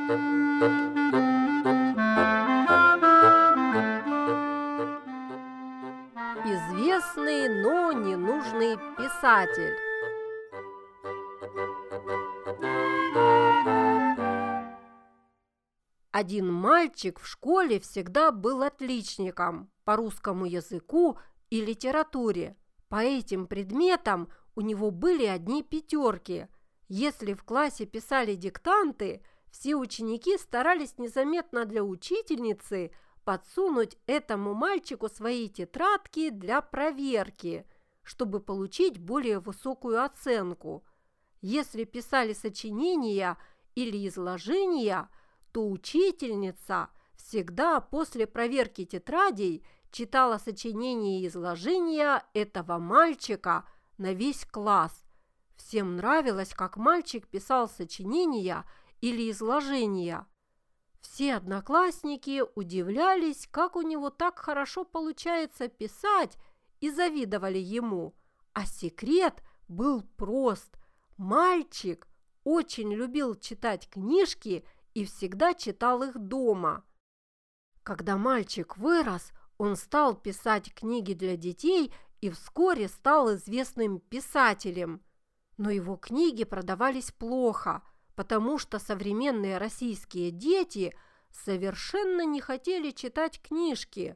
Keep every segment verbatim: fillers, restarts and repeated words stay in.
Известный, но ненужный писатель. Один мальчик в школе всегда был отличником по русскому языку и литературе. По этим предметам у него были одни пятерки. Если в классе писали диктанты, все ученики старались незаметно для учительницы подсунуть этому мальчику свои тетрадки для проверки, чтобы получить более высокую оценку. Если писали сочинения или изложения, то учительница всегда после проверки тетрадей читала сочинения и изложения этого мальчика на весь класс. Всем нравилось, как мальчик писал сочинения или изложения. Все одноклассники удивлялись, как у него так хорошо получается писать, и завидовали ему. А секрет был прост. Мальчик очень любил читать книжки и всегда читал их дома. Когда мальчик вырос, он стал писать книги для детей и вскоре стал известным писателем. Но его книги продавались плохо, потому что современные российские дети совершенно не хотели читать книжки.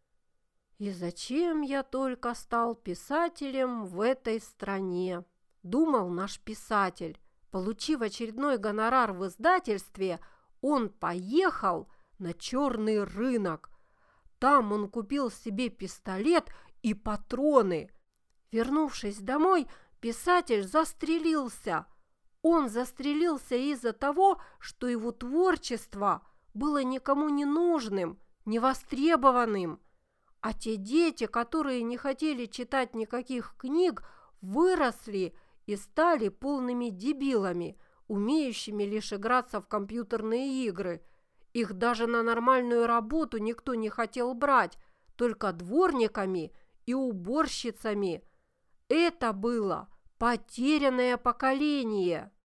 «И зачем я только стал писателем в этой стране?» – думал наш писатель. Получив очередной гонорар в издательстве, он поехал на черный рынок. Там он купил себе пистолет и патроны. Вернувшись домой, писатель застрелился. Он застрелился из-за того, что его творчество было никому не нужным, невостребованным. А те дети, которые не хотели читать никаких книг, выросли и стали полными дебилами, умеющими лишь играться в компьютерные игры. Их даже на нормальную работу никто не хотел брать, только дворниками и уборщицами. Это было потерянное поколение.